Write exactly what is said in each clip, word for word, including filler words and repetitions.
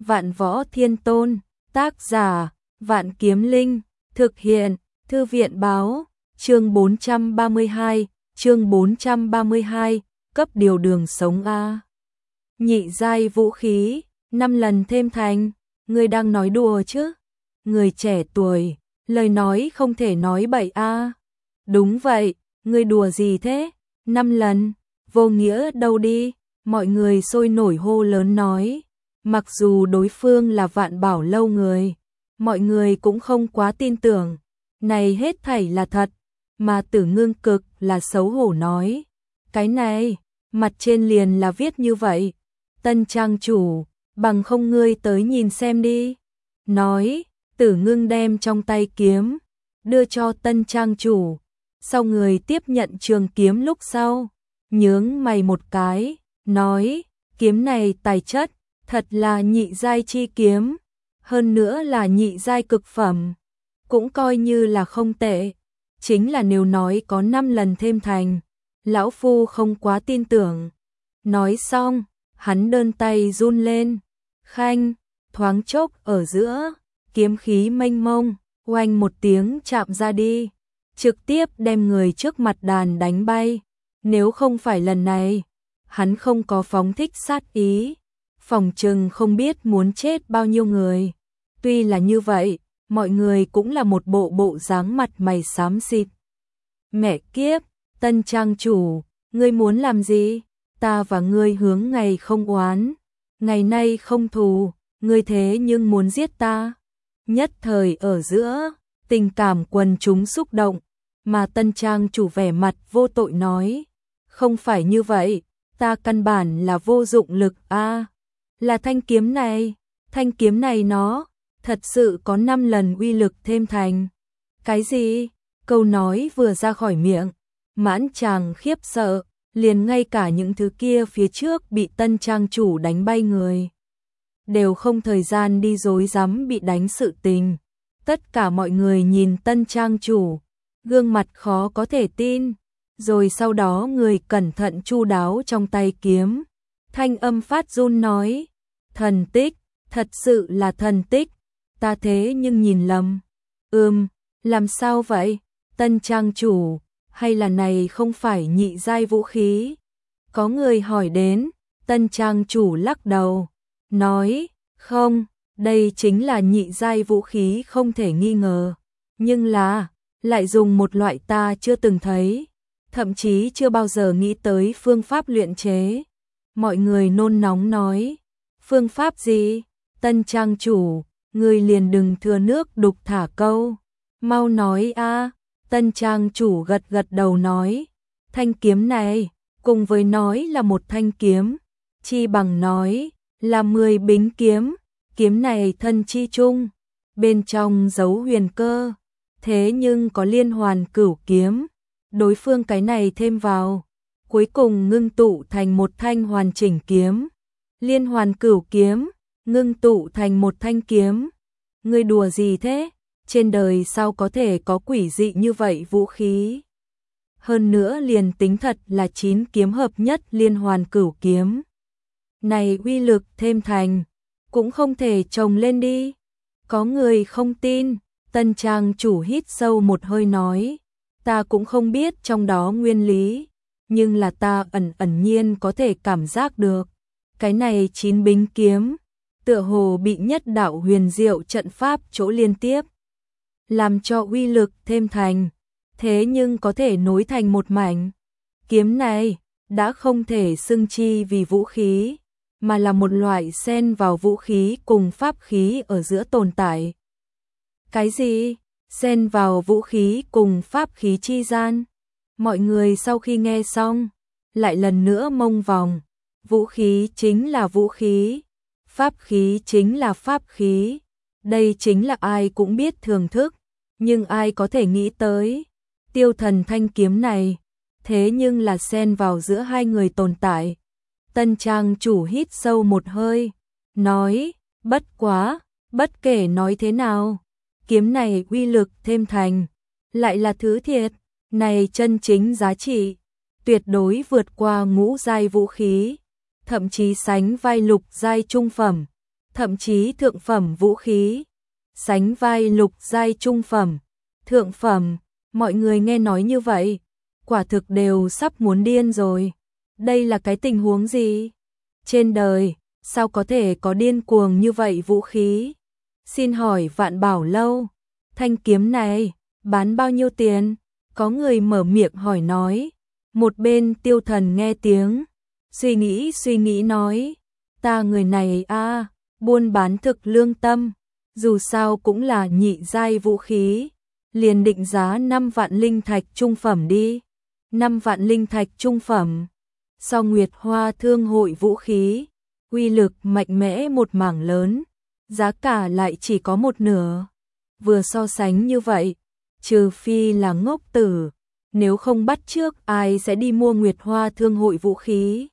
Vạn Võ Thiên Tôn, tác giả, Vạn Kiếm Linh, thực hiện, Thư viện báo, chương bốn trăm ba mươi hai, chương bốn trăm ba mươi hai, cấp điều đường sống A. Nhị giai vũ khí, năm lần thêm thành, người đang nói đùa chứ? Người trẻ tuổi, lời nói không thể nói bậy A. Đúng vậy, người đùa gì thế? Năm lần, vô nghĩa đâu đi, mọi người sôi nổi hô lớn nói. Mặc dù đối phương là Vạn Bảo Lâu người, mọi người cũng không quá tin tưởng, này hết thảy là thật, mà Tử Ngưng cực là xấu hổ nói. Cái này, mặt trên liền là viết như vậy, Tân trang chủ, bằng không ngươi tới nhìn xem đi. Nói, Tử Ngưng đem trong tay kiếm, đưa cho Tân trang chủ, sau người tiếp nhận trường kiếm lúc sau, nhướng mày một cái, nói, kiếm này tài chất, thật là nhị giai chi kiếm, hơn nữa là nhị giai cực phẩm, cũng coi như là không tệ, chính là nếu nói có năm lần thêm thành, lão phu không quá tin tưởng. Nói xong, hắn đơn tay run lên, khanh, thoáng chốc ở giữa, kiếm khí mênh mông, oanh một tiếng chạm ra đi, trực tiếp đem người trước mặt đàn đánh bay. Nếu không phải lần này, hắn không có phóng thích sát ý, phòng trừng không biết muốn chết bao nhiêu người. Tuy là như vậy, mọi người cũng là một bộ bộ dáng mặt mày xám xịt. Mẹ kiếp, Tân trang chủ, ngươi muốn làm gì? Ta và ngươi hướng ngày không oán, ngày nay không thù, ngươi thế nhưng muốn giết ta. Nhất thời ở giữa, tình cảm quần chúng xúc động, mà Tân trang chủ vẻ mặt vô tội nói, không phải như vậy, ta căn bản là vô dụng lực a, à, là thanh kiếm này, thanh kiếm này nó thật sự có năm lần uy lực thêm thành. Cái gì? Câu nói vừa ra khỏi miệng, mãn chàng khiếp sợ, liền ngay cả những thứ kia phía trước bị Tân trang chủ đánh bay người, đều không thời gian đi rối rắm bị đánh sự tình. Tất cả mọi người nhìn Tân trang chủ, gương mặt khó có thể tin, rồi sau đó người cẩn thận chu đáo trong tay kiếm, thanh âm phát run nói, thần tích, thật sự là thần tích, ta thế nhưng nhìn lầm. Ừm, làm sao vậy? Tân trang chủ, hay là này không phải nhị giai vũ khí? Có người hỏi đến, Tân trang chủ lắc đầu, nói, không, đây chính là nhị giai vũ khí không thể nghi ngờ, nhưng là, lại dùng một loại ta chưa từng thấy, thậm chí chưa bao giờ nghĩ tới phương pháp luyện chế. Mọi người nôn nóng nói, phương pháp gì? Tân trang chủ, người liền đừng thừa nước đục thả câu, mau nói a. Tân trang chủ gật gật đầu nói, thanh kiếm này, cùng với nói là một thanh kiếm, chi bằng nói là mười bính kiếm, kiếm này thân chi chung, bên trong giấu huyền cơ, thế nhưng có liên hoàn cửu kiếm, đối phương cái này thêm vào, cuối cùng ngưng tụ thành một thanh hoàn chỉnh kiếm. Liên hoàn cửu kiếm, ngưng tụ thành một thanh kiếm. Ngươi đùa gì thế? Trên đời sao có thể có quỷ dị như vậy vũ khí? Hơn nữa liền tính thật là chín kiếm hợp nhất liên hoàn cửu kiếm. Này uy lực thêm thành, cũng không thể trồng lên đi. Có người không tin, Tân trang chủ hít sâu một hơi nói, ta cũng không biết trong đó nguyên lý, nhưng là ta ẩn ẩn nhiên có thể cảm giác được. Cái này chín bính kiếm, tựa hồ bị nhất đạo huyền diệu trận pháp chỗ liên tiếp, làm cho uy lực thêm thành, thế nhưng có thể nối thành một mảnh. Kiếm này, đã không thể xưng chi vì vũ khí, mà là một loại xen vào vũ khí cùng pháp khí ở giữa tồn tại. Cái gì? Xen vào vũ khí cùng pháp khí chi gian? Mọi người sau khi nghe xong, lại lần nữa mông vòng. Vũ khí chính là vũ khí, pháp khí chính là pháp khí, đây chính là ai cũng biết thưởng thức, nhưng ai có thể nghĩ tới, tiêu thần thanh kiếm này, thế nhưng là xen vào giữa hai người tồn tại. Tân trang chủ hít sâu một hơi, nói, bất quá, bất kể nói thế nào, kiếm này uy lực thêm thành, lại là thứ thiệt, này chân chính giá trị, tuyệt đối vượt qua ngũ giai vũ khí, thậm chí sánh vai lục giai trung phẩm, thậm chí thượng phẩm vũ khí, sánh vai lục giai trung phẩm, thượng phẩm, mọi người nghe nói như vậy, quả thực đều sắp muốn điên rồi. Đây là cái tình huống gì? Trên đời, sao có thể có điên cuồng như vậy vũ khí? Xin hỏi Vạn Bảo Lâu, thanh kiếm này, bán bao nhiêu tiền? Có người mở miệng hỏi nói. Một bên Tiêu Thần nghe tiếng, suy nghĩ suy nghĩ nói, ta người này a, buôn bán thực lương tâm, dù sao cũng là nhị giai vũ khí, liền định giá năm vạn linh thạch trung phẩm đi. năm vạn linh thạch trung phẩm. So Nguyệt Hoa Thương hội vũ khí, uy lực mạnh mẽ một mảng lớn, giá cả lại chỉ có một nửa. Vừa so sánh như vậy, trừ phi là ngốc tử, nếu không bắt trước ai sẽ đi mua Nguyệt Hoa Thương hội vũ khí.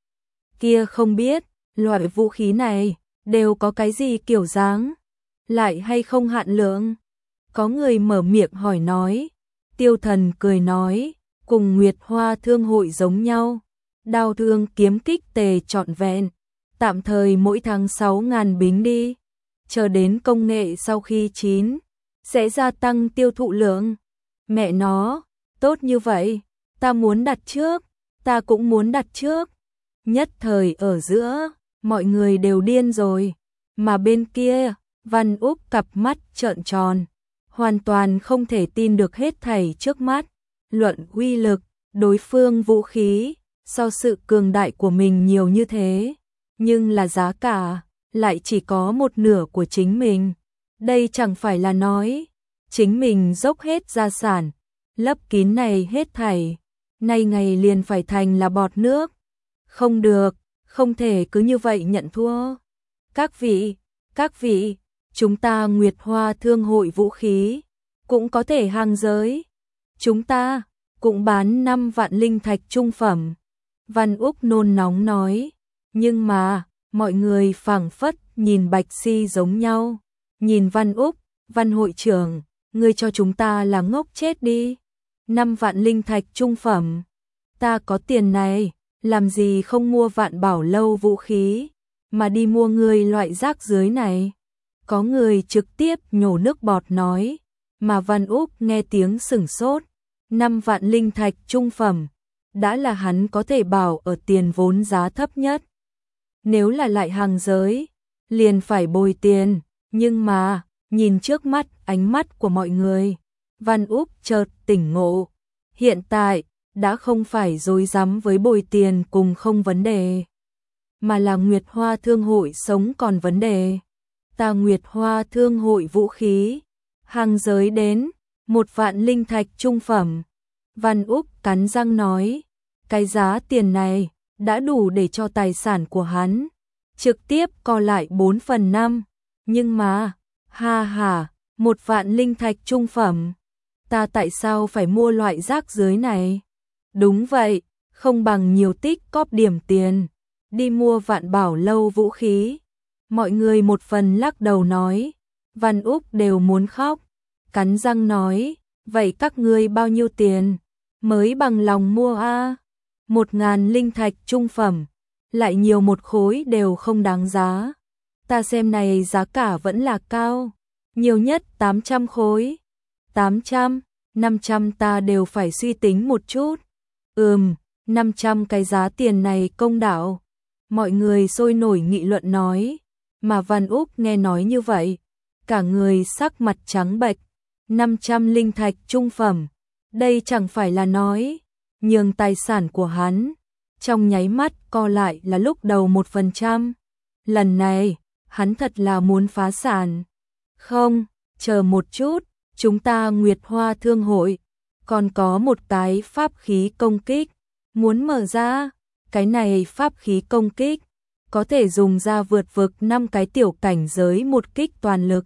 Kia không biết, loại vũ khí này đều có cái gì kiểu dáng, lại hay không hạn lượng? Có người mở miệng hỏi nói. Tiêu Thần cười nói, cùng Nguyệt Hoa Thương hội giống nhau, đao thương kiếm kích tề trọn vẹn, tạm thời mỗi tháng sáu ngàn bính đi, chờ đến công nghệ sau khi chín, sẽ gia tăng tiêu thụ lượng. Mẹ nó, tốt như vậy, ta muốn đặt trước, ta cũng muốn đặt trước. Nhất thời ở giữa, mọi người đều điên rồi, mà bên kia, Văn Úc cặp mắt trợn tròn, hoàn toàn không thể tin được hết thảy trước mắt. Luận uy lực, đối phương vũ khí, so sự cường đại của mình nhiều như thế, nhưng là giá cả, lại chỉ có một nửa của chính mình. Đây chẳng phải là nói, chính mình dốc hết gia sản, lấp kín này hết thảy, nay ngày liền phải thành là bọt nước. Không được, không thể cứ như vậy nhận thua. Các vị, các vị, chúng ta Nguyệt Hoa Thương hội vũ khí, cũng có thể hàng giới. Chúng ta cũng bán năm vạn linh thạch trung phẩm. Văn Úc nôn nóng nói, nhưng mà, mọi người phảng phất nhìn Bạch Si giống nhau. Nhìn Văn Úc, Văn hội trưởng, ngươi cho chúng ta là ngốc chết đi. Năm vạn linh thạch trung phẩm. Ta có tiền này, làm gì không mua Vạn Bảo Lâu vũ khí, mà đi mua người loại rác dưới này. Có người trực tiếp nhổ nước bọt nói, mà Văn Úc nghe tiếng sửng sốt. Năm vạn linh thạch trung phẩm, đã là hắn có thể bảo ở tiền vốn giá thấp nhất. Nếu là lại hàng giới, liền phải bồi tiền, nhưng mà, nhìn trước mắt ánh mắt của mọi người, Văn Úc chợt tỉnh ngộ. Hiện tại, đã không phải rối rắm với bồi tiền cùng không vấn đề, mà là Nguyệt Hoa Thương hội sống còn vấn đề. Ta Nguyệt Hoa Thương hội vũ khí, hàng giới đến một vạn linh thạch trung phẩm. Văn Úc cắn răng nói, cái giá tiền này đã đủ để cho tài sản của hắn trực tiếp co lại bốn phần năm. Nhưng mà, ha ha, một vạn linh thạch trung phẩm, ta tại sao phải mua loại rác dưới này? Đúng vậy, không bằng nhiều tích cóp điểm tiền, đi mua Vạn Bảo Lâu vũ khí. Mọi người một phần lắc đầu nói, Văn Úc đều muốn khóc, cắn răng nói, vậy các ngươi bao nhiêu tiền mới bằng lòng mua a? Một ngàn linh thạch trung phẩm, lại nhiều một khối đều không đáng giá. Ta xem này giá cả vẫn là cao, nhiều nhất tám trăm khối. tám trăm, năm trăm ta đều phải suy tính một chút. Ừm, năm trăm cái giá tiền này công đạo. Mọi người sôi nổi nghị luận nói, mà Văn Úc nghe nói như vậy, cả người sắc mặt trắng bệch. năm trăm linh thạch trung phẩm, đây chẳng phải là nói, nhường tài sản của hắn, trong nháy mắt co lại là lúc đầu một phần trăm. Lần này, hắn thật là muốn phá sản. Không, chờ một chút, chúng ta Nguyệt Hoa Thương hội, còn có một cái pháp khí công kích, muốn mở ra. Cái này pháp khí công kích, có thể dùng ra vượt vực năm cái tiểu cảnh giới một kích toàn lực.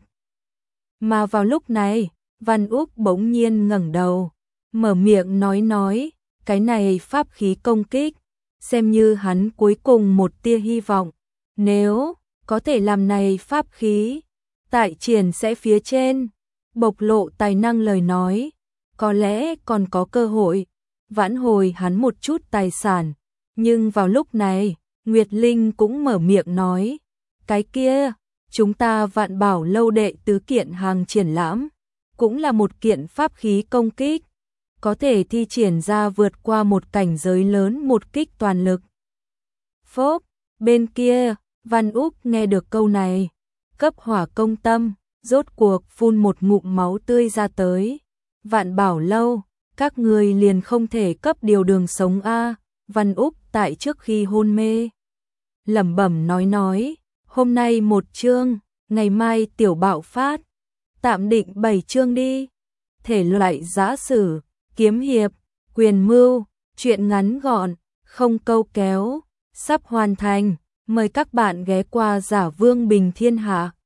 Mà vào lúc này, Văn Úc bỗng nhiên ngẩng đầu, mở miệng nói nói, cái này pháp khí công kích, xem như hắn cuối cùng một tia hy vọng. Nếu có thể làm này pháp khí, tại triển sẽ phía trên, bộc lộ tài năng lời nói, có lẽ còn có cơ hội vãn hồi hắn một chút tài sản. Nhưng vào lúc này, Nguyệt Linh cũng mở miệng nói, cái kia, chúng ta Vạn Bảo lâu đệ tứ kiện hàng triển lãm, cũng là một kiện pháp khí công kích, có thể thi triển ra vượt qua một cảnh giới lớn một kích toàn lực. Phốp, bên kia, Văn Úc nghe được câu này, cấp hỏa công tâm, rốt cuộc phun một ngụm máu tươi ra tới. Vạn Bảo lâu, các người liền không thể cấp điều đường sống a? Văn Úc tại trước khi hôn mê lẩm bẩm nói nói, hôm nay một chương, ngày mai tiểu bạo phát, tạm định bảy chương đi. Thể loại giã sử, kiếm hiệp, quyền mưu, truyện ngắn gọn, không câu kéo, sắp hoàn thành, mời các bạn ghé qua Giả Vương Bình Thiên Hạ.